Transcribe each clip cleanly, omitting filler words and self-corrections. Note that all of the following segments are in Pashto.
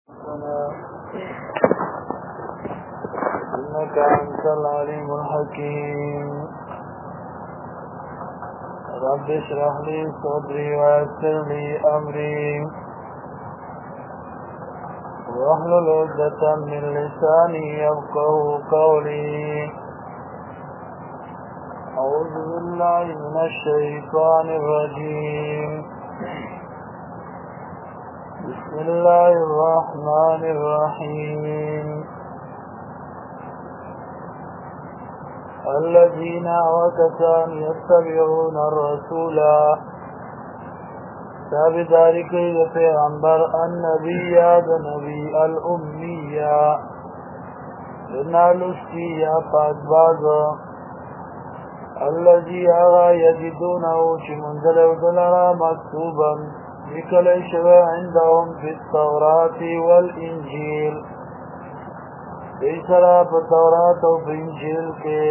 إنك أنت العليم الحكيم رب اشرح لي صدري ويسر لي أمري واحلل عقدة من لساني يفقهوا قولي أعوذ بالله من الشيطان الرجيم بسم الله الرحمن الرحيم الذين وكسان يتبعون الرسول ذلك پیغمبر النبي نبي الأمية لنالسكي فاتباز الذي يجدونه منزل دلرا مكتوبا ذكر شبه عندهم في التوراة والإنجيل إسرا بالتوراة والإنجيل کے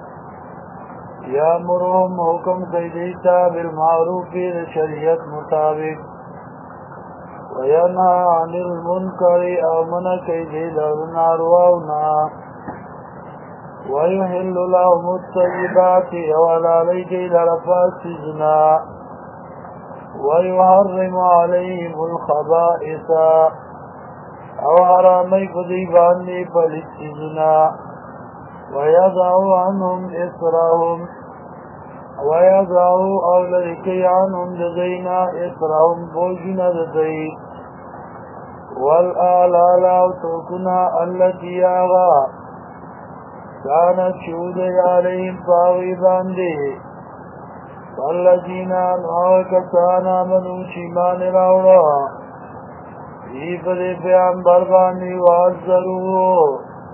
یامرهم حکم دیتا بالمعروف شریعت مطابق وینہا عن المنکر آمن کیدیل نارواؤنا ويحل لهم الطيبات ولا ليديل رفاسجنا ويحرم عليهم الخبائث او حرامي فضيباني فلسجنا ويضع عنهم إسرهم ويضع أولئك عنهم لدينا إسرهم بوجنا لدي والآلال أوتوكنا التي آغا كانت شهود عليهم طاغبان به والذين وكسانا منوا شمان الأولا إيفد پیغمبر بانی وعزروه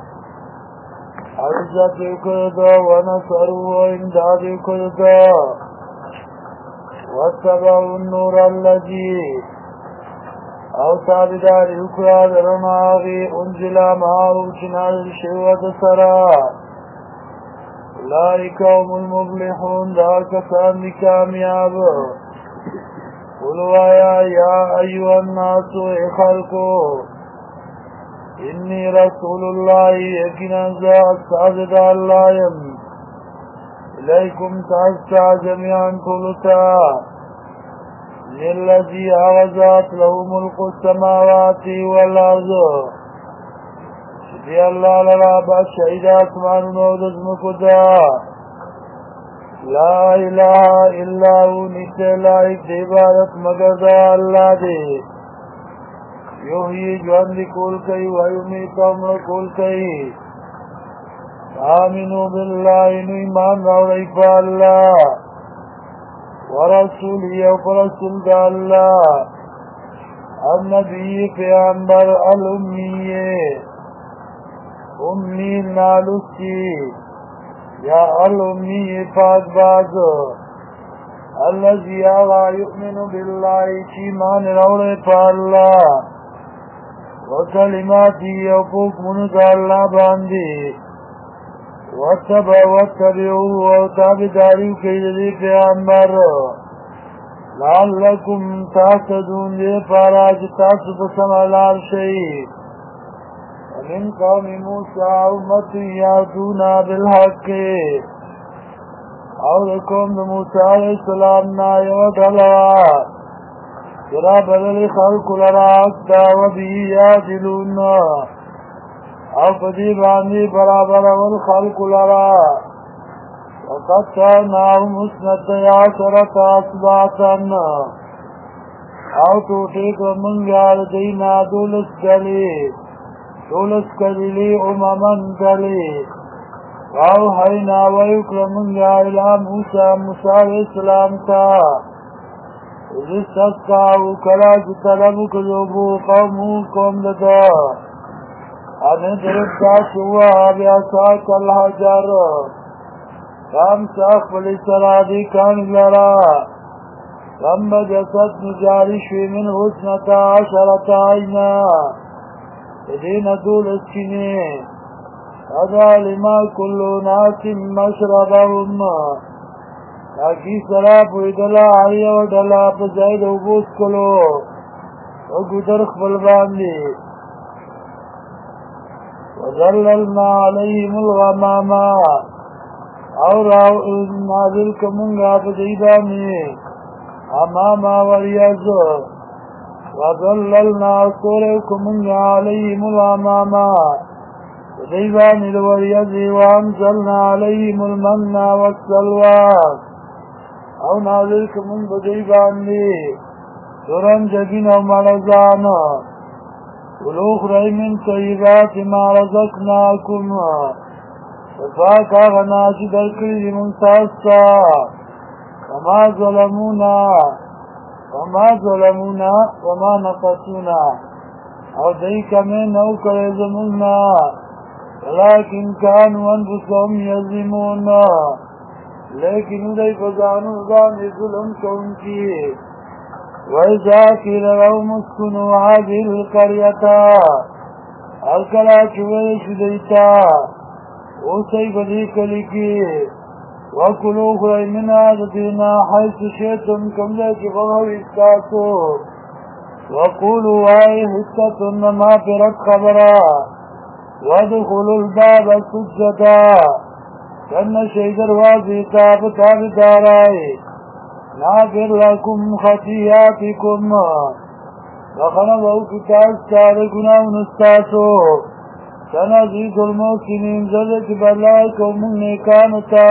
عزت کرده ونصروه امداد کرده واتبعوا النور الذي او تابدار اکراد رماغي انزل معه چنال شوة سرا اولئك هم المفلحون دا کسان کامیاب قلوا یا ایوہ الناس خلقو انی رسول اللہ یقینا استعزد اللہ الیکم تاستا جميعا قلتا للذی آغذات له ملک السماوات والارض شدی اللہ لرابا شہید آسمان نودز مکدا لا الہ الا ہو نیتے لائق دیبارت مگر دا اللہ دے یوہی جوان کول کئی ویمیت امر کول کئی آمینو باللہ انو ایمان راوڑی پا اللہ ورسولی او پرسول دا اللہ النبی پیغمبر الامیه امی نالوسی یا الامیه پاک باز الذي آغا يؤمن بالله چیمان راوڑی پا اللہ وکلماتی یوپوک منو اللہ باندی واتبعو وتابداریو کیدی پیغمبر لعلکم تحتدون دی پاراج تاسو بسمالار شئی ومن قوم موسیٰ امت یادونا بالحق او لکم موسیٰ علیہ السلام نایو دلوا جرا بدل خلق لراکتا وبی یادلون او پدی باندی برابر والخلق لرا وقد کاناهم اسنت یاسرت اصباتا او توٹیک منگار دینا دولس کلی اممن کلی او حینا ویکرمنگا الى موسیٰ علیہ السلام تا استسقاو کلاج طلبو کذوبو قومو قوم لدا ہمیں درستا شوا بیاساک الحجر کام ساخ پلی سرادی کان لرا کم بجسد نجاری شوی من حسنتا عشرتا عینا دین دول اسکینی اذالما کلو ناس مشربهم تاکی سراب ویدلا آئی و ڈلا پا زید و بوس کلو و گدر خبل باندی وظللنا عليهم الغماما اور نازل کمونگا بدیبانی اماما وریاز وظللنا سورو کمونگا عليهم الغماما بدیبانی الوریاز وانزلنا عليهم المن والسلوى او نازل کمونگ بدیبانی سرنجبین و مرزان ولوخرى من طيبات ما رزقناكم فاكا غناجي دركري من ساسا وما ظلمونا وما نقصونا او ديك من نوكر يزمونا ولكن كانوا انفسهم يظلمون لیکن ادھائی فزانو ظان ظلم کونکی وَإِذَا قِيلَ لَهُمُ اسْكُنُوا هَٰذِهِ الْقَرْيَةَ الْكَلَا چُوَيْشُ دَيْتَا اوسئی بدی کلی کی وَكُلُوا خُرَيْ مِنْهَا دَدِينَا حَيْثُ شِئْتُمْ کمزے کی غور اسکاسو وَقُولُوا آئے حِسَّةٌ ما پرت خبرا وَادْخُلُوا الْبَابَ سُجَّدًا کن شیدر واضح تاب دارائے ناغفر لکم خطیاتکم وخنب او کتاز تار گناہ نستاسو سنزید الموسنین زدت بلائی کومن نیکانتا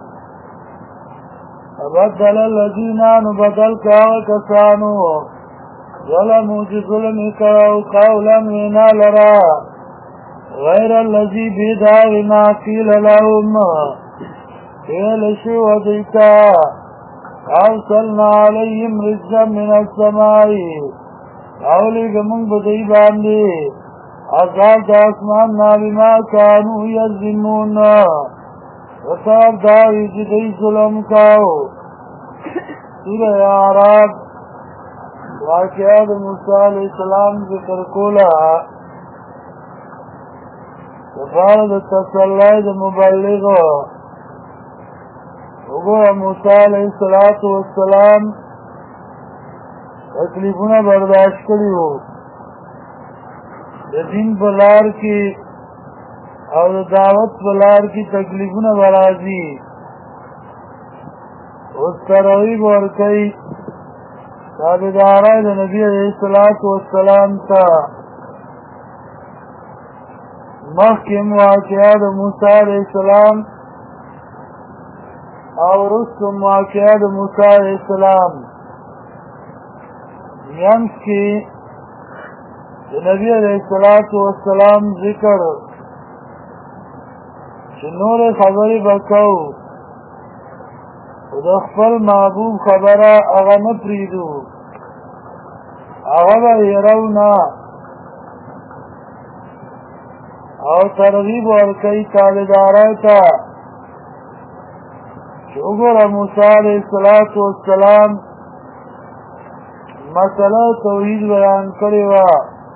فبدل الذین بدل کاو کسانو ظلمو جی ظلمی کاو قولا وینا لرا غیر الذی بیدارنا قیل لهم قیل شو دیتا أرسلنا عليهم رجزا من السماء أولئك من بدي باندي عذاب آسماننا بما كانوا يظلمون وطاب داوی جدی ظلم کاو سورہ اعراف واقعات موسیٰ علیہ السلام ذکر کولا وفارد تسلید مبلغ وګوره موسی علیه السلام تکلیفونه برداشت کړي وو د دین په لار کې او د دعوت په لار کې تکلیفونه به راځي اوس ترغیب ورکوي تابعداران د نبي علیه السلام ته مخکې واقعه د موسی علیه السلام او رسم واقعات موسی علیہ السلام ینس کی نبی علیہ السلام ذکر چنور خبری بکو د خپل محبوب خبره هغه نه پریدو هغه به یرونا او ترغیب ورکوي تابعدارانو ته وګوره موسی علیہ السلام مسله توحید بیان کړې وه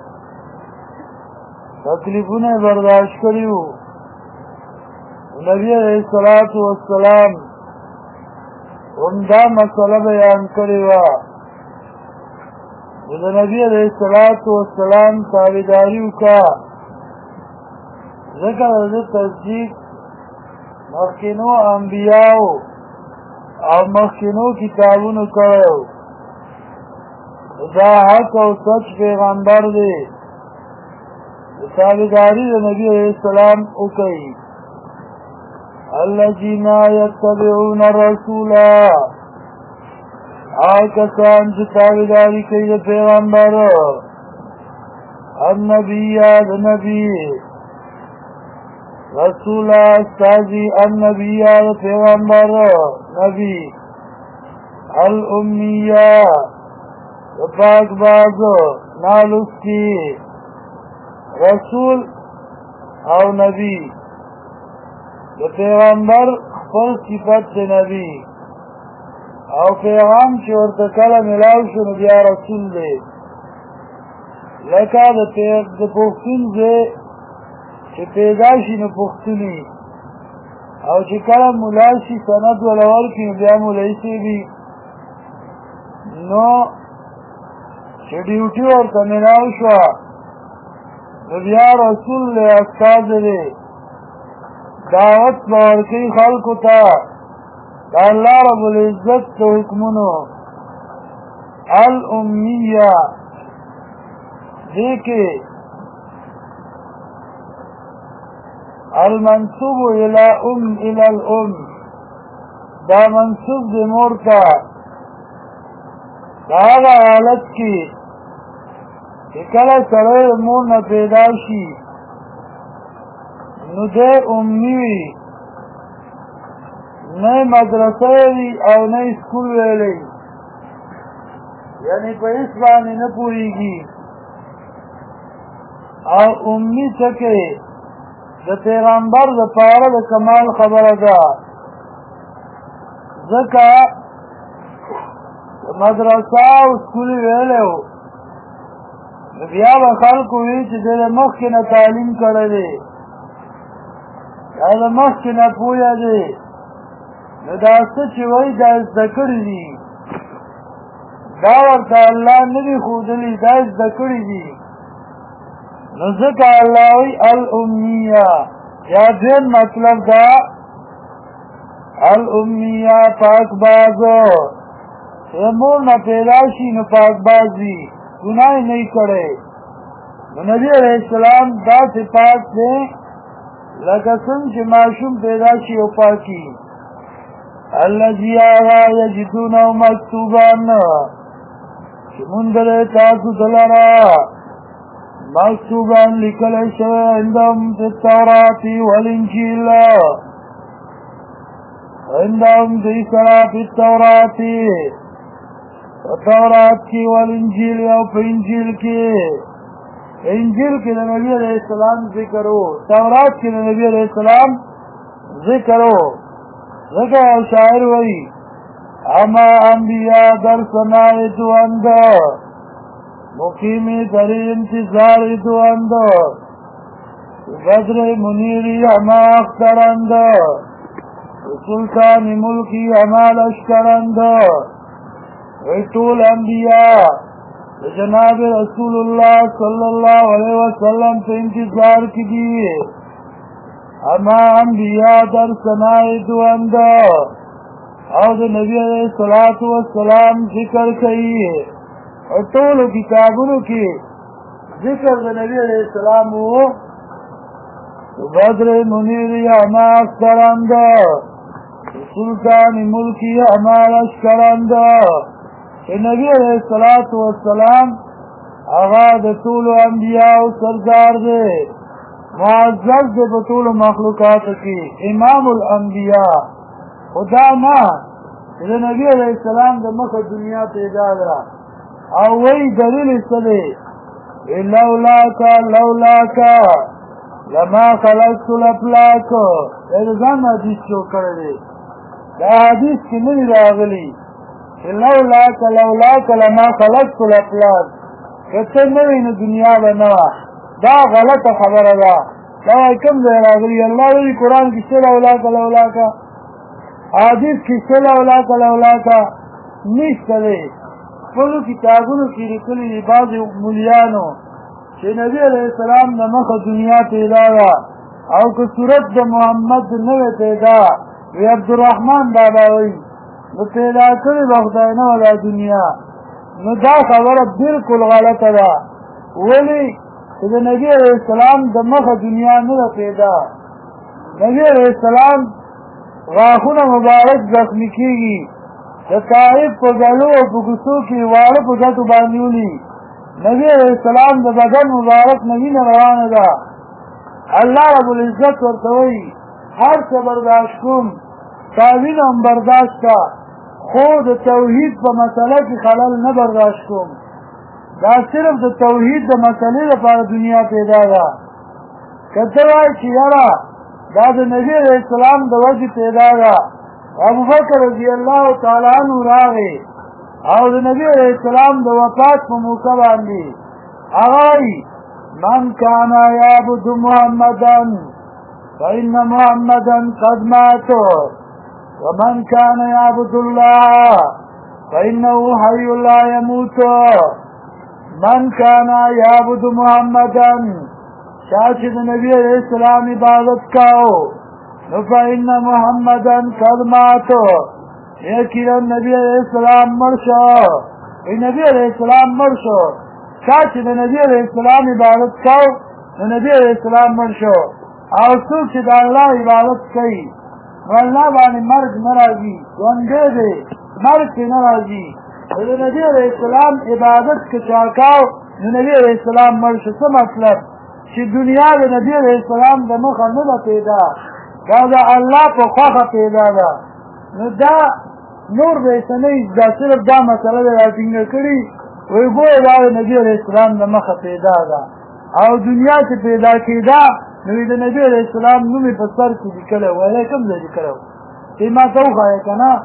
تکلیفونه برداشت کړي وو نبی علیہ السلام همدا مسله بیان کړې وه د نبی علیہ السلام تابعداري وکړه ځکه د تصدیق مخکینو انبیاءو او مخکینو کتابونو کړو دا حق او سچ پیغمبر دی تابعداري د نبی علیہ السلام وکړي الذين يتبعون الرسول کسان چې تابعداري کوي د پیغمبر النبي رسول استاذی النبی پیغمبر نبی الامیہ پاک باز نالوس کی رسول او نبی پیغمبر خپل صفت د نبی او پیغام چې ورته کله ملاو شو نو بیا رسول دی لکه د پښتون ځای چې پیدا شي نو پښتوني او چې کله ملا شي سند ولا ورکړي نو بیا مولوي صاحبي نو چې ډیوټي ورته ملاو شوه بیا رسول لے استاذ دے دعوت بورکی خلقو تا اللہ رب العزت تو حکمنو الامیہ دیکھے المنصوب الى الام دا منصوب دے مورتا داغا حالت کی کله سره مور نه پیدا شي نو دې امي نه مدرسه وی او نه سکول ویلې یعنی په هیڅ باندې نه پوریږي او امي څخه د پیغمبر د پاره د کمال خبره ده ځکه مدرسه او سکول ویلو بیا به خلکو وی چې د مخکې نه تعلیم کړی دی یا د مخکې نه پوهه دی نو دا څه چې وایي دا زده کړي دي دا ورته الله نه دي ښودلي دا زده کړي دي نو ځکه الله وایي الامیه یا دویم مطلب دا الامیه پاک بازو چې مور نه پیدا شي نو پاک باز وي گناہ نہیں کرے نبی علیہ السلام دا صفات دے لکسن چی معشوم پیدا شی و پاکی اللذی آغا یجدونو مکتوبان چی مندر تاسو دلارا مکتوبان لکل شوی عندهم فی التوراتی والانجیل عندهم فی سرا فی التوراتی تورات کی والانجیل او په انجیل کې انجیل کې د نبی علیہ السلام ذکر ہو تورات کې د نبی علیہ السلام ذکر ہو ذکر شاعر وی اما انبیاء در سنائے تو اندر مقیمی در انتظار تو اندر بدر منیری اما اختر اندر سلطان ملکی اما لشکر اندر طول انبیاء جناب رسول اللہ صلی اللہ علیہ وسلم سے انتظار کی دیئے اما انبیاء در سنائے دو اندر او دا نبی علیہ السلام ذکر کئیے اور طول کتابوں کی ذکر دا نبی علیہ السلام ہو بدر منیر اما اختر اندر سلطان ملکی اما لشکر اندر نبی علیہ السلام آغا د طول انبیاء سردار دے معزز دے بطول مخلوقات کی امام الانبیاء خدا نا نبی علیہ السلام د مخ دنیا پیدا دا او وی دلیل استدے لولاکا لما خلقت الافلاک ارزان حدیث شو کردے دا حدیث کی نہیں راغلی لولاک لما خلقت الافلاک کته نوی نو دنیا بنوا دا غلط خبره ده دا کوم ځای راغلی الله وی قرآن کې چې لولاک حدیث کې چې لولاک نشته دی ټولو کتابونو کې لیکلي دي بعضې مولیانو چې نبی علیه السلام د مخه دنیا پیدا ده او که صورت د محمد نوې پیدا وی عبدالرحمن بابا وی نو پیدا کړی به خدای نه ولا دنیا نو دا خبره بالکل غلطه ده ولې چې د نبی علیه السلام د مخه دنیا نه ده پیدا نبی علیه السلام غاښونه مبارک زخمي کېږي د طائف په ګلو او په کوڅو کې واړه په ګټو باندې ولي نبی علیه السلام د بدن مبارک نه وینه روانه ده الله رب العزت ورته وایي هر څه برداشت کوم تا وینه هم برداشت کا خو د توحید په مسله کې خلل نه برداشت کوم دا صرف د توحید د مسلې لپاره دنیا پیدا ده که ته وایې چې یاره دا د نبی علیه السلام د وجې پیدا ده ابوبکر رضی الله تعالی عنہ راغی او د نبی علیه السلام د وفات په موقع باندې هغه وایي من کان یعبد محمدا فإن محمدا قد مات ومن كان يعبد الله فإنه حي لا يموت من كان يعبد محمدا چا چې د نبی علیہ السلام عبادت کاو نو فإن محمدن قد مات یقینا نبی علیہ السلام مړ شو نبی علیہ السلام مړ شو چا چې د نبی علیہ السلام عبادت کاو نو نبی علیہ السلام مړ شو او څوک چې د الله عبادت کوي نو الله باندې مرګ نه راځي ژوندی دی مرګ پرې نه راځي د نبی علیہ السلام عبادت که چا کاو نو نبی علیہ السلام مړ شو څه مطلب چې دنیا د نبی علیہ السلام د مخه نه ده پیدا دا د الله په خوښه پیدا ده نو دا نور به څه نه دا صرف دا مسله ده راټینګه کړي وایي ګوره دا د نبي علیہ السلام د مخه پیدا ده او دنیا چې پیدا کېده نو د نبی علیہ السلام نوم یې په سر کې لیکلی و هغه کوم ځای لیکلی و چې ما ته وښایه که نه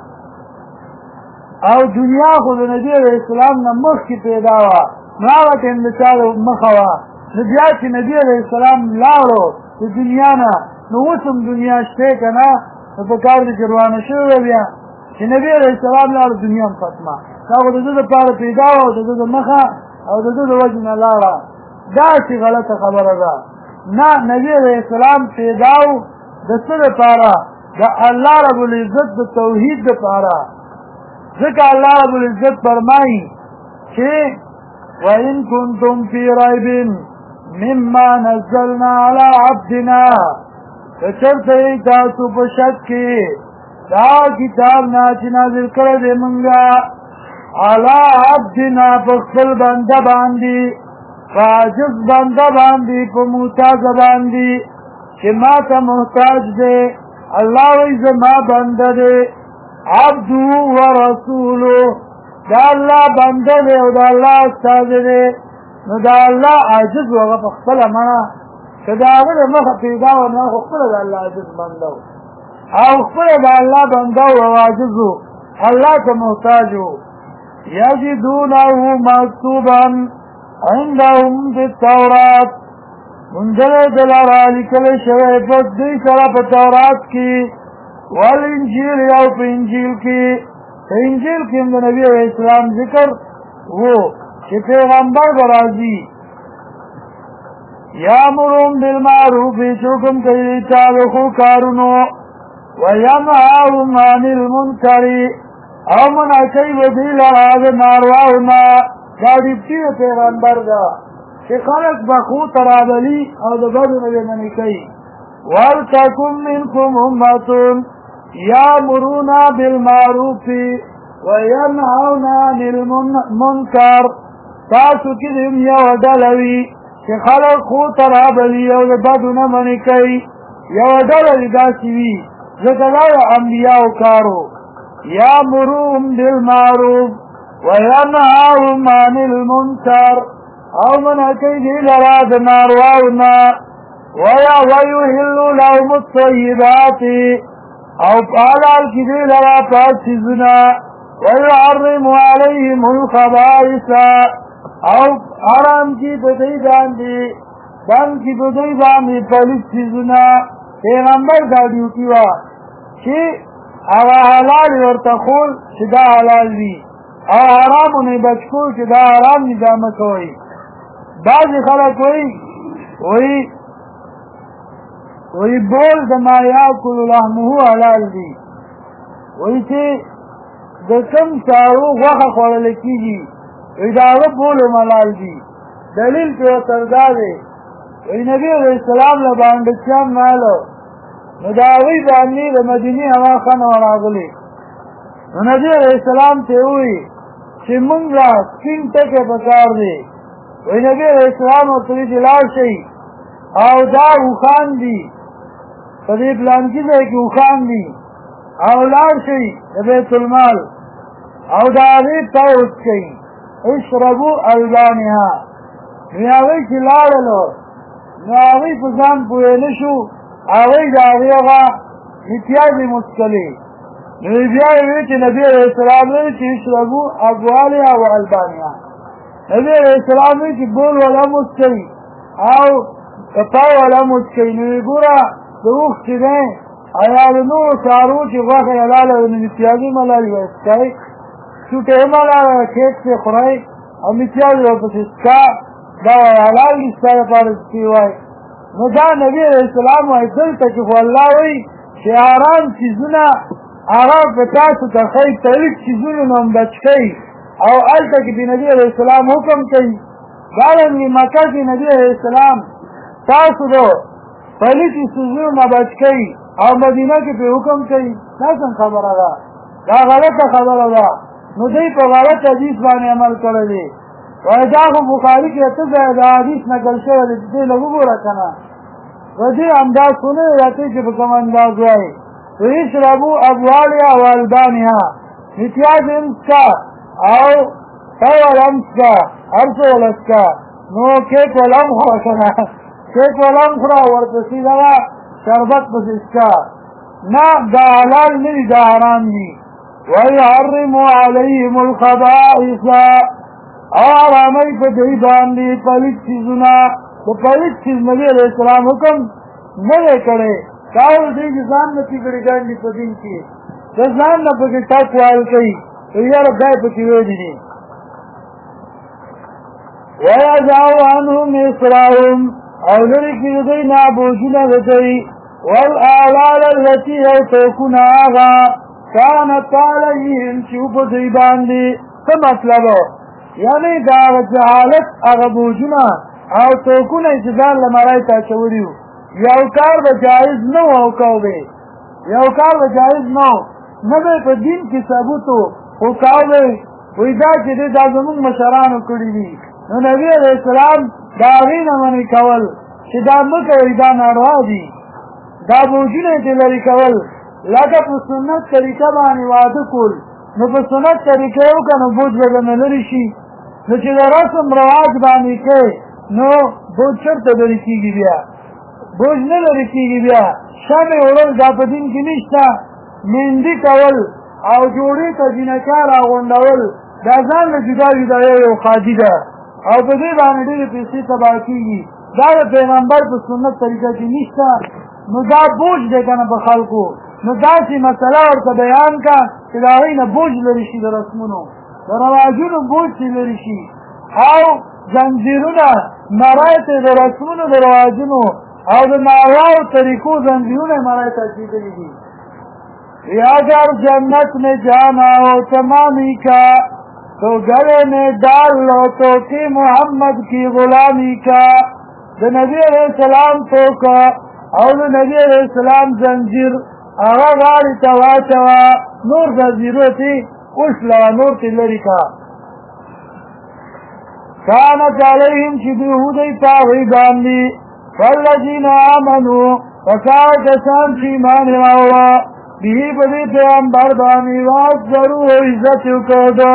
او دنیا خو د نبی علیہ السلام نه مخکې پیدا وه نو هغه ټایم د چا مخه وه نو بیا چې نبی علیہ السلام لاړو د دنیا نه نو اوس هم دنیا شته که نه نو په کار دې چې روانه شوې وه بیا چې نبی علیہ السلام لاړو دنیا هم ختمه دا خو د ده دپاره پیدا وه او د ده د مخه او د ده د وجې نه لاړه داسې غلطه خبره ده نه نبی علیہ السلام پیدا و د څه دپاره د الله رب العزت د توحید دپاره ځکه الله رب العزت فرمایي چې وَإِن كُنتُمْ فِي رَيْبٍ مِّمَّا نَزَّلْنَا عَلَىٰ عَبْدِنَا کچرته تاسو په شک کې دا کتاب نه چې نازل کړی دی مونږه عَلَىٰ عَبْدِنَا په خپل بنده باندې په عاجز بنده باندې په محتاج باندې چې ما ته محتاج دی الله وایي زما بنده دی عبدو ورسولو دا الله بنده دی او دا الله استاد دی نو دا الله عاجز و هغه په خپله مړه که د هغه د مخه پیدا و نه خو خپله د الله عاجز بنده و او خپله د الله بنده و او عاجز و الله ته محتاج و یجدونه مکتوبا عندهم فی التورات منجلې دلاره لیکلی شوی په دوی سره په تورات کې والانجیل او په انجیل کې په انجیل کې د نبي علیہ السلام ذکر وو چې پیغمبر به راځي یامرهم بالمعروف چې حکم کوي چا د ښو کارونو وینهاهم عن المنکر او منع کوي به دوی لره د نارواو نه دا ډیپټي د پیغمبر ده چې خلک به ښو ته رابلي او د بدو نه یې منې کوي ولتکن منکم امة یامرون بالمعروف وینهون عن المنکر تاسو کې هم یوه ډله وي چې خلک ښو ته رابلي او د بدو نه منې کوي یوه ډله دې داسې وي ځکه دا د انبیاو کار و یامرون بالمعروف وینهون عن المنکر او منع کوي دې لره د نارواو نه ویحل لهم الطیبات او حلال کړي دې لره پاک څیزونه ويحرم عليهم الخبائث او حرام کړي په دوی باندې پلیت څیزونه پیغمبر دا ډیوټي وه چې هغه حلال ورته ښول چې دا حلال وي او حرامو نه بچ کول چې دا حرام دي دا مه کوئ بعضې خلک وایي بول د ما یاکل لحمه حلال دي وایي چې د کوم څاروو غوښه خوړلی کېږي وایي د هغه بول هم حلال دي دلیل پرې ورته دا دی وایي نبي علیه السلام له بانډچیان ناله نو د هغوی باندې د مدینې هوا ښه نه وه راغلې نو نبي علیه السلام ته یې ووایي چې مونږ له سپین ټکی په کار دی وایي نبي علیه السلام ورته وایي چې لاړ شئ او دا اوښان دي په دې پلانکي ځای کې اوښان دي او لاړ شئ د بیت المال او د هغې ته وڅښئ اشربو البانها نو هغوی چې لاړلو نو هغوی په ځان پوهې نه شو هغوی د هغې هغه متیازې مسکلې نو بیا یې ویل چې نبي علیه السلام ویل چې اشربو ابوالها و البانها نبي علیه السلام ویل چې بول ولا مسکئ او کپا ولا مسکئ نو یې ګوره د اوښ چې دی یا د نورو څاروو چې غوښه یې حلاله وي نو متیازې ملال یې څکئ څوټې یې ملاله کیک پرې خورئ او متیاز یې ورپسې څکه دا وایي حلال دي ستا لپاره چې وایي نو دا نبی علیہ السلام وایي دلته کې خو الله وایي چې حرام څیزونه هغه په تاسو ته ښایي تریخ څیزونو نه هم بچ کوي او هلته کې د نبي علیہ السلام حکم کوي دارنګې مکه کې نبي علیہ السلام تاسو د پلیتې څیزونو نه بچ کوي او مدینه کې پرې حکم کوي دا څنګه خبره ده دا غلطه خبره ده نو دوی په غلط حدیث باندې عمل کړی دی وایي دا خو بخاري کې اته ځایه د حدیث نقل شوی دی دې له وګوره که نه و دې انداز خو نه دی راته چې په کوم انداز وایي ویشربوا أبوالها والبانها متیاز امسکا او طول امسکا ارسول اسکا نو کیک ولم خوشنا کیک ولم خورا ورپسی دوا شربت بس اسکا نا دا حلال نی دا حرام نی ویحرموا علیهم الخبائث او حرامی پا دی باندی پلیت چیزونا تو پلیت چیز نبی علیہ السلام حکم نلے کرے کاول دی چې ځان نه پکړې ګاندې په دین کې د ځان نه پکې ټاک وال کوي نو یاره دای پکې ویلي دي ویضعو عنهم إصرهم او لرې کړي دوی نه بوجونه د دوی والآلال التي او توکونه هغه كانت علیهم چې په دوی باندې څه مطلب یعنې د هغه جهالت هغه بوجونه او توکونه چې ځان له مرای ته اچولي وو یو کار به جایز نه و او کوي یو کار به جایز نه نه به په دین کې ثابت او کوي وای دا چې دا زموږ مشرانو کړی دي نو نبی علیہ السلام دا غینه منی کول چې دا مکوې دا ناروا دي دا بوجونه دې لري کول لکه په سنت طریقه باندې واده کول نو په سنت طریقه یو کنه بوج به نه لري شي نو چې دا رسم رواج باندې کې نو بوج چرته لري کیږي بیا بوج نه لري کېږي بیا شمې وړل دا په دین کې نشته مهندي کول او جوړې ته جینکار اغونډول دا ځان له جدا جدا یو خادي ده او په دې باندې ډېرې پیسې تباه کېږي دا د پیغمبر په سنت طریقه کې نشته نو دا بوج دی که نه په خلکو نو داسې مسله ورته بیان که چې د هغوی نه بوج لرې شي د رسمونو د رواجونو بوج چې لرې شي او زنځیرونه مرایتې د رسمونو د رواجونو او د نارواو طریقو زنځیرونه مرای ته کېدلي دي اگر جنت میں جانا ہو تمامی کا تو گلے میں ڈال لو تو کہ محمد کی غلامی کا د نبی علیہ السلام تو کا او د نبی علیہ السلام زنجیر هغه غاړې ته واچوه نور زنځیرو تې وشلوه نور تې لرې کا كانت علیهم چې د یهودۍ په هغوی باندې فالذین آمنوا فکار کسان چې ایمان یې راوړه به په دې پیغمبر باندې واصبروا او عزت یې وکړه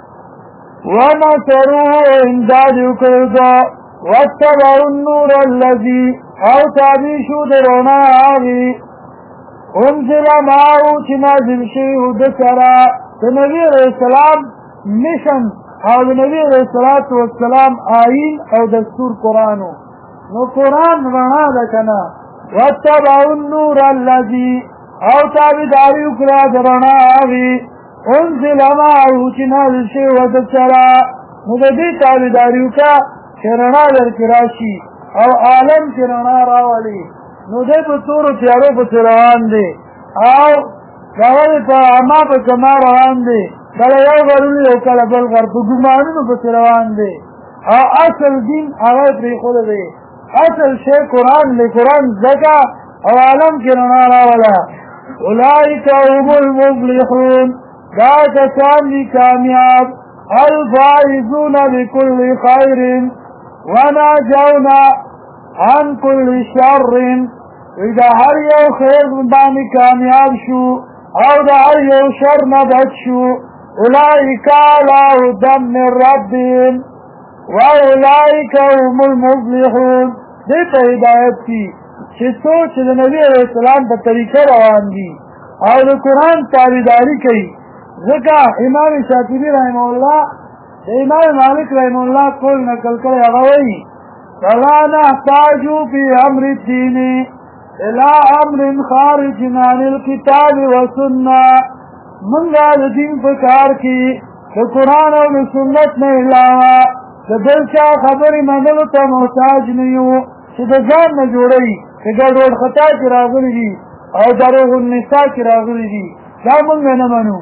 ونصروه او امداد یې وکړه واتبعوا النور الذي او تابع شو د رڼا هغې انزل معه چې نازل شوي و ده سره د نبي علیه السلام مشن او د نبي علیه السلام آیین او دستور قرآن نو قرآن رڼا ده که نه واتبعوا النور الذي او تابعداري وکړه د رڼا هغې انزل معه چې نازل شوي و ده سره نو د دې تابعداري وکړه چې رڼا درکې راشي او عالم چې رڼا راولي نو دی په تورو تیارو پسې روان دی او هغه په عما پسې ما روان دی کله یو غرونی او کله بل غر په ګمانونو پسې روان دی او اصل دین هغه پرېښودی دی اصل شی قرآن دی قرآن زده او عالم کې رڼا راوله اولئک هم المفلحون دا کسان دي کامیاب الفائزون بكل خیر وناجون عن كل شر اذا هر یو خیر باندې کامیاب شو او دا هر یو شر نه بچ شو اولئک علی هدى من ربهم واولئک هم المفلحون دې ته هدایت کی چې څوک د نبی علیہ السلام په طریقه روان دي او د قرآن تابعداري کوي ځکه امام شاطبي رحمه الله د امام مالک رحمه الله قول نقل کړی هغه وایي فلا نحتاج في امر الدين الى امر خارج عن الكتاب والسنه من د دین په کار کې د قرآن او د سنت نه علاوه د بل چا خبرې منلو ته محتاج نه یو چې د ځان نه جوړوي چې ګډوډ خطا کې راغلي دي او دروغ النساء کې راغلي دي دا مونږ نه منو.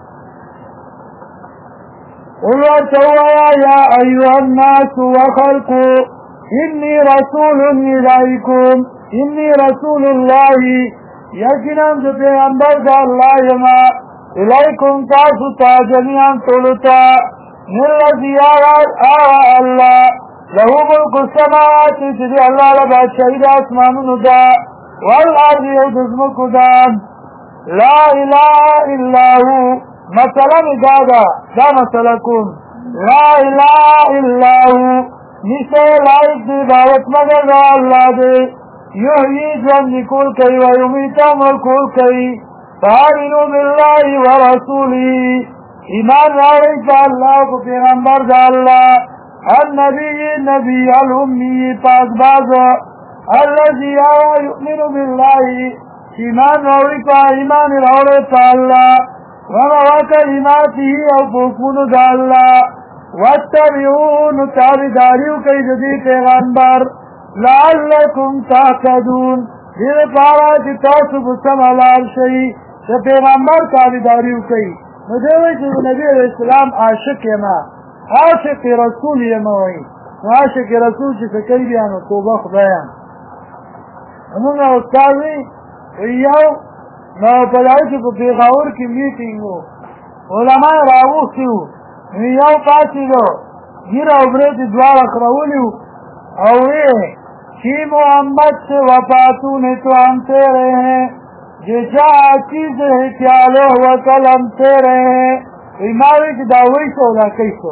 قل ورته ووایه یا ایها الناس وخلقو انی رسول الیکم انی رسول الله یقینا زه پیغمبر د الله یما الیکم تاسو ته جمیعا ټولو ته من الذي الله له ملک السماوات چې دی الله له بادشاهي د اسمانونو ده والارض او د ځمکو ده لا اله الا هو مثلا دا مثلا کوم لا اله الا هو نشته لایق دی عبادت مگر دا الله دی یحیی ژوند کول کوي و یمیت مړ کول کوي فآمنوا بالله ورسوله ایمان راوړئ په الله په پیغمبر د الله النبي الأمي پاکباز الذي يؤمن بالله ایمان راوړي په ایمان راوړي په الله وکلماته او حکمونو د الله واتبعون تابعداري کوي د دې پیغمبر لعلکم تهتدون دې لپاره چې تاسو په سم لار شئ د پیغمبر تابعداري کوي. نو دی وایي چې نبي علیه السلام عاشق یم عاشق رسول یم وایي عاشق رسول چې څه کوي بیا نو توبه خدایه موږ استاد یو نو په دای چې په پیښور کې میټینګ وو علما راوستي وو یو پاتېدو ګیره او برېتې دواړه خرولي وو او कि मोहम्मद से वफातूने तो हमसे रहे हैं जैसा चीज है ख्यालो व कलम से रहे हैं इमामी की दावई सोला कैसो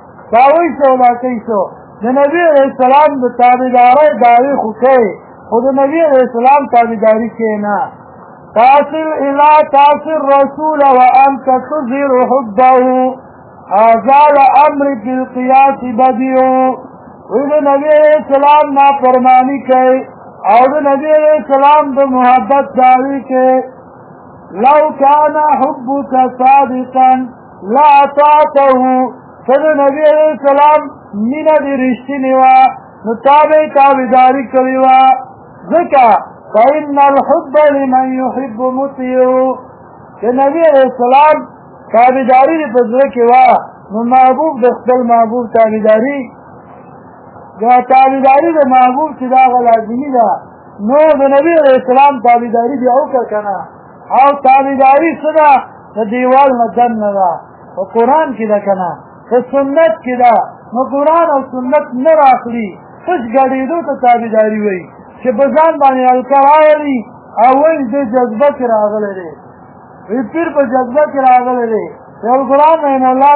द नबी अलैहि सलाम द ताबेदार दावी खुके खुद नबी अलैहि सलाम ताबेदारी के ना तासिर इला तासिर रसूल व अंत तुज़हिर हुब्बहु आज़ाल अम्र बिलक़ियास बदियो وی نبی علیہ السلام نا فرمانی کئی اور نبی علیہ السلام دو محبت داری کے لو کانا حبک صادقا لا اطاعته فد نبی علیہ السلام مینا دی رشتی نوا نتابع تابداری کلیوا ذکا فإن الحب لمن يحب مطیع کہ نبی علیہ السلام تابداری دی پذرکوا نو محبوب دخل محبوب تابداری دا تابعداري د محبوب چې دا لازمي ده نو د نبی علیہ السلام تابعداري دی او کنه او تابعداري څه ده د دیوال نه دنه ده او قران کې ده کنه د سنت کې ده نو قران او سنت نه راخلي خوش غړېدو ته تابعداري وایي چې په ځان باندې الکراوي او وایي د جذبه کې راغلی دی وی پیر په جذبه کې راغلی دی یو قران نه الله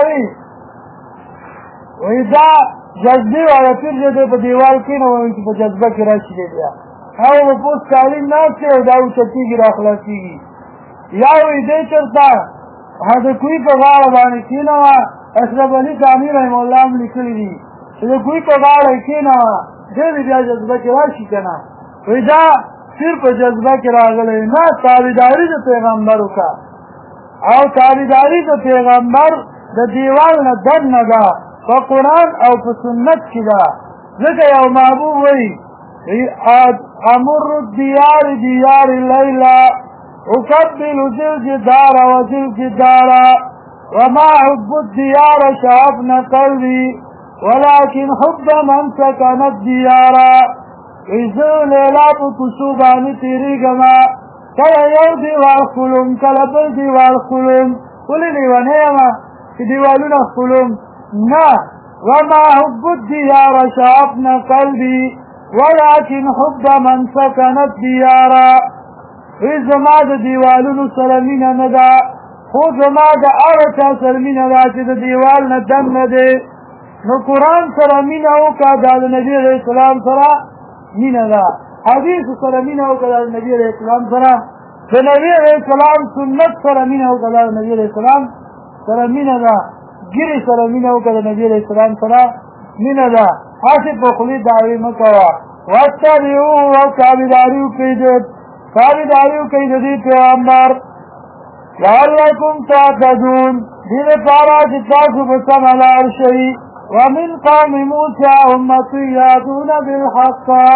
وی دا جذبه والا پیر دې په دیوال کې نو چې په جذبه کې راشي دی او په پوس کالین نه چې دا او چتیږي راخلاصيږي یا وې دې چرتا هغه کوئی په غاړه باندې کینو اشرف علي تعمیر رحم الله لیکلي دي چې کوئی په غاړه کینو دې بیا جذبه کې راشي کنه وې دا پیر په جذبه کې راغلی نه تابعداري د پیغمبر وکا او تابعداري د پیغمبر د دیوال نه دن نه ده په قرآن او په سنت کې ده ځکه یو محبوب وایي امر الديار ديار الليلة أقبل الجدار وجلجدار وما حب الديار شعبنا قلبي ولكن حب من سكن الديار إذا ليلا بكسوبان تيريغما كلا يودي والخلوم كلا بلدي والخلوم قل لي ونيما في ديوالنا خلوم نا وما حب الديار شعبنا قلبي ولكن حب من سكن الديار إذا ما دا ديوالون سلمين ندا خود ما دا أرچا سلمين ندا چه دا ديوالنا دم نده نو قرآن سلمين اوکا دا نبی علیہ السلام سرا مين دا حدیث سلمين اوکا دا نبی علیہ السلام سرا دا نبی علیہ السلام سنت سلمين اوکا دا نبی علیہ السلام سلمين دا گری سلمين اوکا دا نبی علیہ السلام سرا مين دا حاسب بخلی دعوی مکوا واتبعو وتابداریو کیدت تابداریو کیدتی پیغمبر لعلکم تهتدون دین پارا جتاسو بسمالار شئی ومن قوم موسیٰ امتی یادون بالحق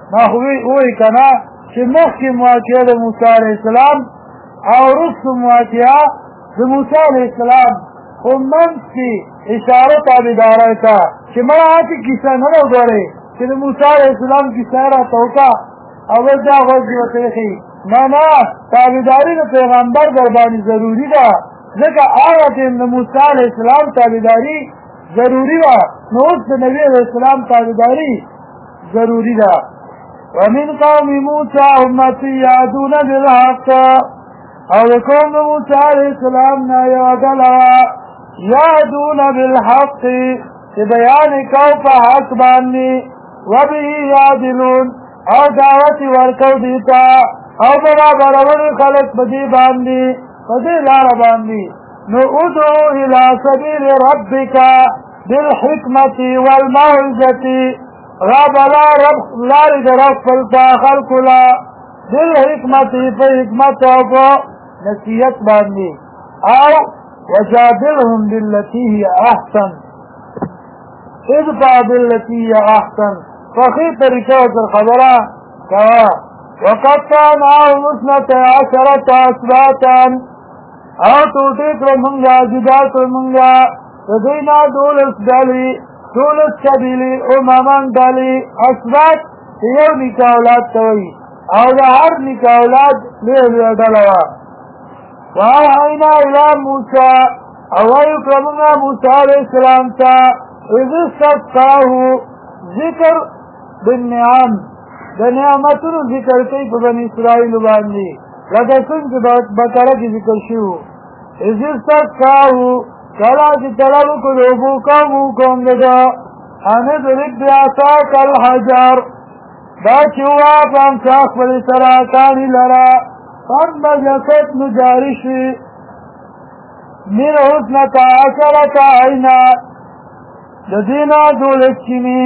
وی کنا چې مخکې واقعه د موسی علیه السلام او وروسته واقعه د موسی علیه السلام خو منځ کې اشاره تابعدارۍ ته چې مړه هسې کیسه نه ده وګورئ چې د موسی علیه السلام کیسه یې راته وکړه او بس دا غوږ دې ورته ایښي نه تابعداري د پیغمبر در باندې ضروري ده ځکه هغه ټیم د موسی علیه السلام تابعداري ضروري ده نو اوس د نبي علیه السلام تابعداري ضروري ده ومن قوم موسی امتی یهدون بالحق او د قوم د موسی علیه السلام نه یوه ډله یهدون بالحق چې بیان یې کو په حق باندې وبه یعدلون او دعوت ورکو دې ته او برابرول خلک په دې باندې په دې لاره باندې نو ادعو الى سبیل ربک بالحکمة والموعظة رابلا رب لارې د رب خپلته خلکو له بالحکمة په حکمت او په نصیحت باندې او وجادلهم بالتي هي احسن ادفع بالتي هي احسن فخي طریقه ورته خبره کوه وقطعناهم 12 اسباطا او ټوټې کړو مونږه جدا کړو مونږه د دوی نه 12 ډلې 12 قبیلې اممان ډلې اسباط یو نیکه اولاد ته وایي او د هر نیکه اولاد لویه ډله وه واوحینا الی موسی او وایو کړه مونږه موسی علیه السلام ته اذ استسقاه ذکر بالنعم د نعمتونو ذکر کوي په بني اسرائیلو باندې لکه څنګه چې بقره کې ذکر شوي اذ استسقاه کله چې طلب وکړو د اوبو قوم وکړم ده ان اضرب بعصاک الحجر دا چې ووهه په امسا خپلې سره کاڼي لره فانبجست نو جاري شوي منه 12 عینا د دې نه 12 چینې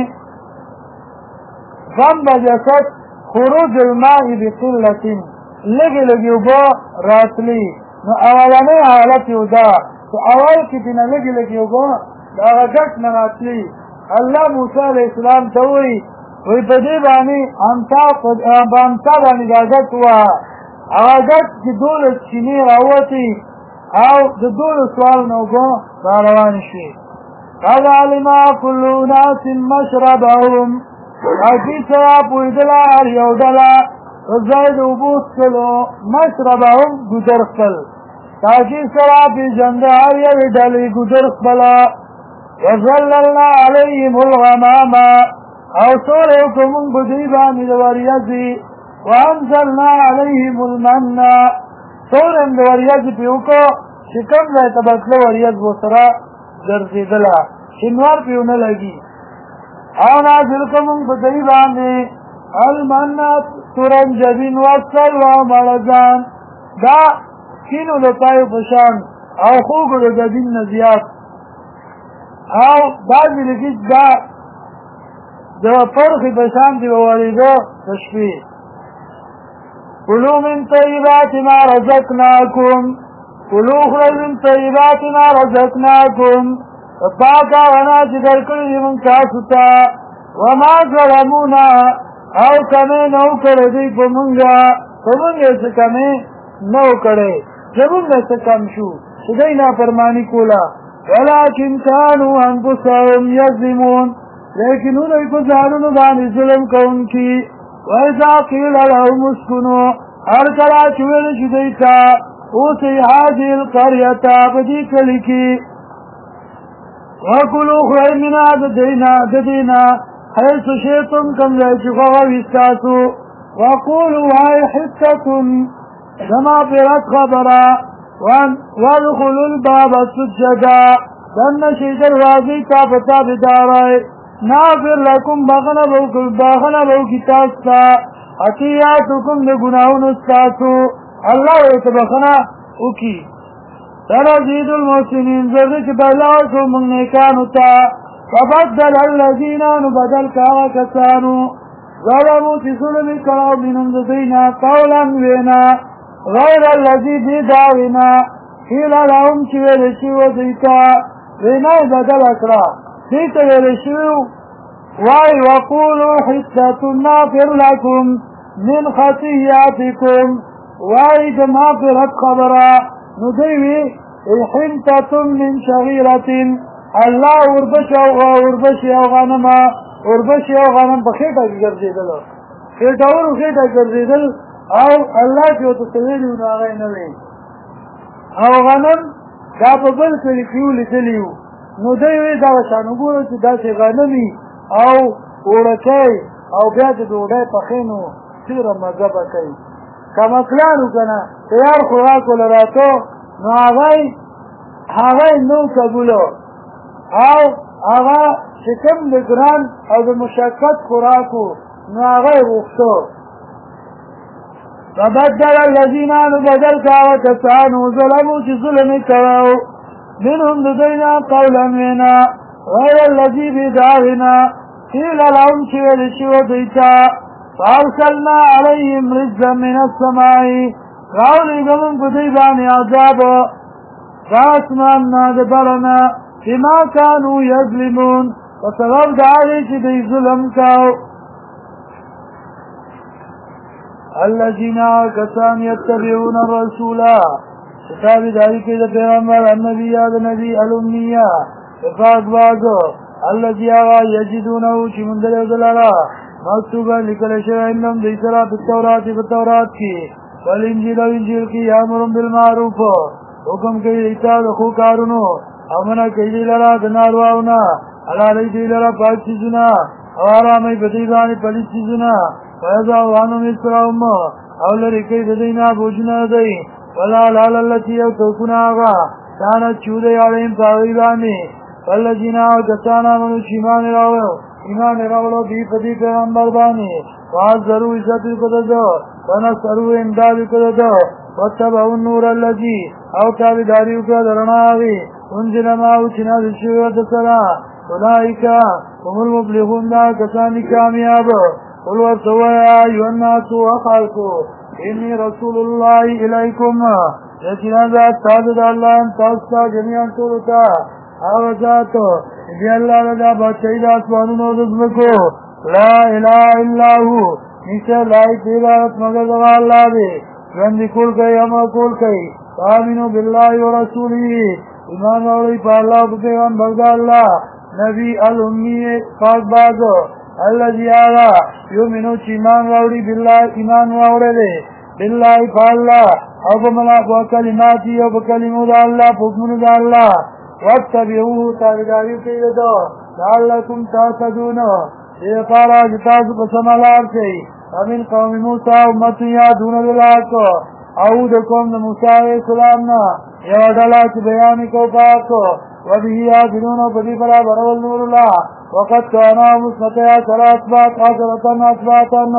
فانبجست خروج الماء بقلة لږې لږې اوبه راتلي نو اولنۍ حالت یو ده چې اول کې چې نه لږې لږې اوبه د هغه ګټ نه راتلي الله موسی علیه السلام ته وایي وایي په دې باندې په امسا باندې دا ګټ ووهه هغه ګټ چې 12 چینې راوتې او د 12 سوالو نه اوبه را روانې شوې قد علم كل اناس مشربهم اکی سره پویدله هر یو ډله په ځای د اوبو څښلو مشربهم ګودر خپل تاکي سره پېژنده هر یوې ډلې ګودر خپله وظللنا علیهم الغمام او سوری وکړو مونږ په دوی باندې د وریځې وانزلنا علیهم المن سوری هم د وریځې پې وکړو چې کوم ځای ته به تله وریځ ورسره ګرځېدله شینوار پې ونه لګي او نازل کوم په دوی باندې المن ترنجبین والسلوى مړزان دا کینو د پایو په شان او خوږو د ګبین نه زیات او بعضې لږیج دا د پرخې په شان دې به وړېده د شپې کلوا من طیبات ما رزقناکم کلوا خورئ من طیبات ما رزقناکم پاکه غنا چې درکړي دي مونږ تاسو ته وما ظلمونا او کمې نه وکړې دوی په مونږه په مونږ یې څه کمې نه وکړې زمونږ نه څه کم شو چې دوی نافرماني کوله ولکن کانوا انفسهم یظلمون لیکن دوی په ځانونو باندې ظلم کوونکي واذا قیل لهم اسکنوا هر کله چې ویل شي دوی ته اوسئ هذه القریة په دې کلي کې وکلوا خورئ منها د دینا حیث شئتم کم ځای چې خوښه وي ستاسو وقولوا وایئ حصة زما پیرت خبره وادخلوا الباب سجدا دننه شئ دروازې ته په تابعدارۍ نغفر لکم بخښنه به وکړي تاسو ته خطیئاتکم د ګناهونو ستاسو الله ورته بخښنه وکړي سنزيد المحسنين زرد چې بدله ورکړو موږ نیکانو ته فبدل الذین نبدل کاغه کسانو ظلموا چې ظلم یې کړی منهم د دوی نه قولا وینا غیر الذي دې دا وینا قیل لهم چې ویل شوي وو دوی ته وینا یې بدله کړه دې ته ویل شوي وای وقولوا حصة نغفر لكم من خطيئاتكم وای د مغفرت خبره نو دوی وی حنطة من شعيرة الله وربشي او غنم په خېټه کې ګرځېدل خېټه ګرځېدل او الله چې ورته ویلي نو هغه نه وی او غنم دا په بل کلي کې لیدلی وو نو دوی وی دا شان وګورئ چې داسې غنمي او وړکی او بیا د ډوډۍ پخینو ډېره مزه به کوي که مکلانو که نه تیار خوراک وله راته نو هغه نو قبولو او هغه چې کوم د ګران او د مشقت خوراکو نو هغه یې غوښتو فبدل الذین بدل کاوه کسانو ظلمو چې ظلم یې کوو منهم د دوی نه قولا وینا غیر الذي بداغنا قیل لهم چې ویل شوي دوی ته فارسلنا علیهم رجزا من السماء راولېږه موږ په دوی باندې عذاب د اسمان نه د بره نه بما كانوا یظلمون په سبب د هغې چې دوی ظلم کوو الذين كسان يتبعون الرسول تابعداري کوي د پیغمبر النبي یا د نبی الاميه فقط بعضو الذي يجدونه چې مندل دلاره مكتوبا لیکل شوی انهم د اسراء په تورات کې والانجیل او انجیل کې امر بالمعروف حکم کوي ایتاد خو کارونو امنه کوي لرا د نارواونه حلال دي لرا پاک چیزونه او آرامي بدی باندې پلیت چیزونه فیضا وانو مصرهم او لري کوي د دینا بوجنه دی ولا لال التي يتوكون آغا كانت چوده عليهم پاوی بانی والذین آغتانا منو چیمان راولو ایمان راولو بی پدی پیغمبر بانی وعزرو عزتی کددو ونصرو امدادی کددو واتبعو النور اللذی او تابداریو کدرنا آغی انزل ماو چنا دشویت سرا اولائکا هم المبلغون دا کسانی کامیاب قل ورسویا ایو الناسو اخالکو انی رسول الله الیکم یقینا ذات تاسو د الله تاسو جميعا ټول ته او ذات دی الله له بچی د اسمانونو د زمکو لا اله الا هو نشه لای دی رات مگر الله دی ژوند کول کوي امر کول کوي امنو بالله ورسوله ایمان اوري په الله او پیغمبر د الله نبی الامی پاک بازو الذي آغا یومنو چی ایمان راوڑی بالله ایمان راوڑی بالله فالله او بملا بکلماتی او بکلمو دا اللہ حکمونو دا اللہ واتبعوه تابداریو کئی دو لعلکم تاسدونو دیپارا جتاسو پسمالار چی امین قوم موسیٰ امتو یادون دلاکو او دا قوم دا موسیٰ علیہ السلام نا یو ڈالا چی بیانی کو پاکو وبه یادنونو بدی فرا برول نور اللہ وقت کانا مسمتیا سر اثبات آسرتن اثباتن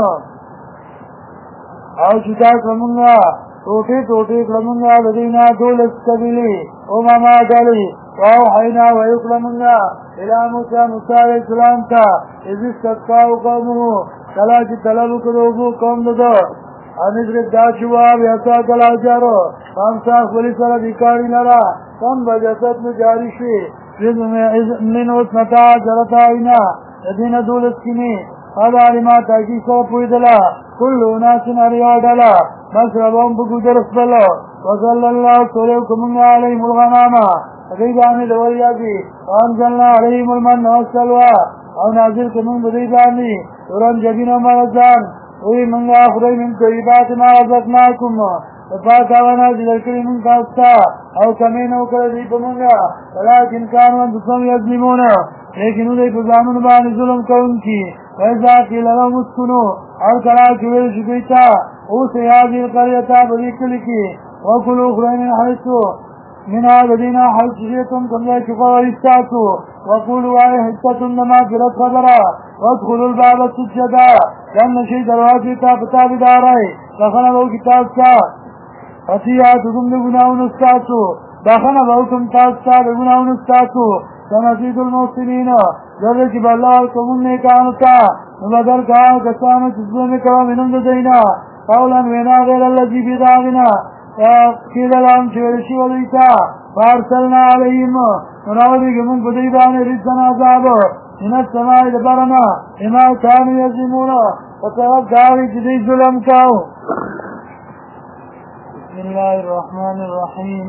او چتا کلمنگا توٹی کلمنگا لدینا دولس قبیلی اماما ڈالی واوحینا ویکلمنگا الى موسیٰ علیہ السلام تا ازیس تکاو قومو کلا چی طلبو کدوگو قوم دو انیدرک دا شواب یسا کلا جارو خامساخ ولی سر دیکاری لرا کم بجسد میں جاری شوی من اسمتا جرتا اینا یدین دولت کنی قد علما تاکی سو پوی دلا کلو ناسن اریو دلا مصربهم بگو درس بلو وصل اللہ صلیو کمنگا علیہم الغناما غیبانی دوریادی وانزلنا علیہم المن والسلوى او نازل کمنگ بدیبانی تورن جبین و مرزان وی منگا خدای من طیبات ما رزقناکم فاک آوانا ذکری من کاستا او کمینو کردی پمنگا ولیکن کانو انتسم یظلمون لیکن ادھے پزامن بانی ظلم کون کی ویزا قیل لهم اسکنو اور کلا کبیر شکیتا او سیادی القریتا بذکر کی وکلو خرین حیثو من آددینا حیث شیطن کمجا شفا ورستاسو وقولوا آئے حصتن نما فرد خبرا وادخلوا الباب السجدا لن نشی دروازی تا پتا بدارائی دخل او کتاب تا فتیاتکم لگناون استاسو دخل اوکم تاستا لگناون استاسو سنسید المحسنین ذرے کی باللہ کمون نے کانتا نبدر کہا کسانو چیزوں میں کہا منم دینا قولا وینا غیر اللہ جی بیداغنا قیل لهم چورشی ولیتا فارسلنا علیہم نراودی گمون بدیدان رجسن عذاب من السماء دبرنا بما كانوا يظلمون وتوقعوا جدي ظلم كاو. بسم الله الرحمن الرحيم.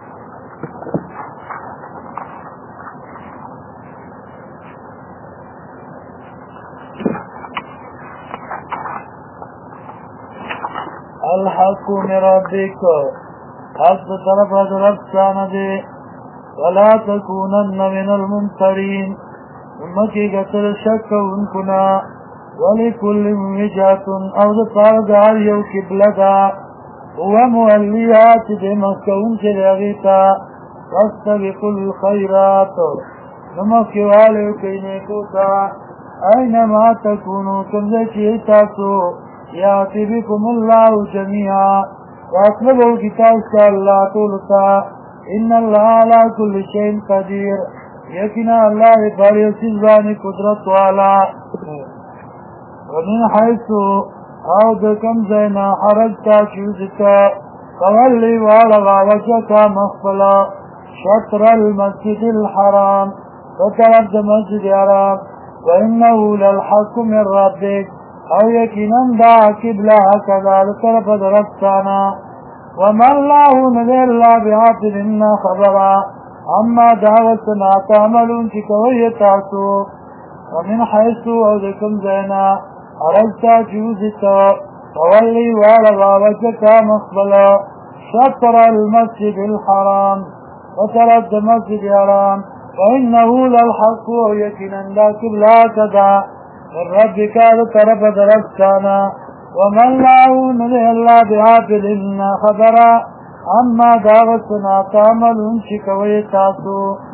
الحق من ربك حق طرف ربستان دے ولا تكونن من الممترين امکی قتل شک انکنا ولكل وجهة او دفار یو قبلتا هو موليات دے مکون کے لغیتا واستبقوا الخيرات نمکی والے کینے کوتا اینما تکونو کمزکی تاسو یاتی بكم الله جميعا واطلبوا كتاب الله طولتا ان الله على كل شيء قدير يكنا الله باري سيزان قدرت والا. ومن حيث او دكم زينا حرجتا شوزتا فولي والغا وجهك مخفلا شطر المسجد الحرام وترد مسجد الحرام وانه للحق من ربك او یقیناً دا قبلہ کذالک طرف درستانا وما اللہ ندی اللہ بعاطل انا خبرا اما دعوتنا تعملون چکوی تاسو. ومن حیث او دکم زینا عرجتا جوزتا فولی والغا وجکا مقبلا شطر المسجد الحرام وترد مسجد الحرام وانه للحق او یقیناً دا قبلہ کذا من ربك طرف درستانا وما الله ندي الله بعاقل إنا خبرا أما دعوتنا تعملون شكوي تاسو.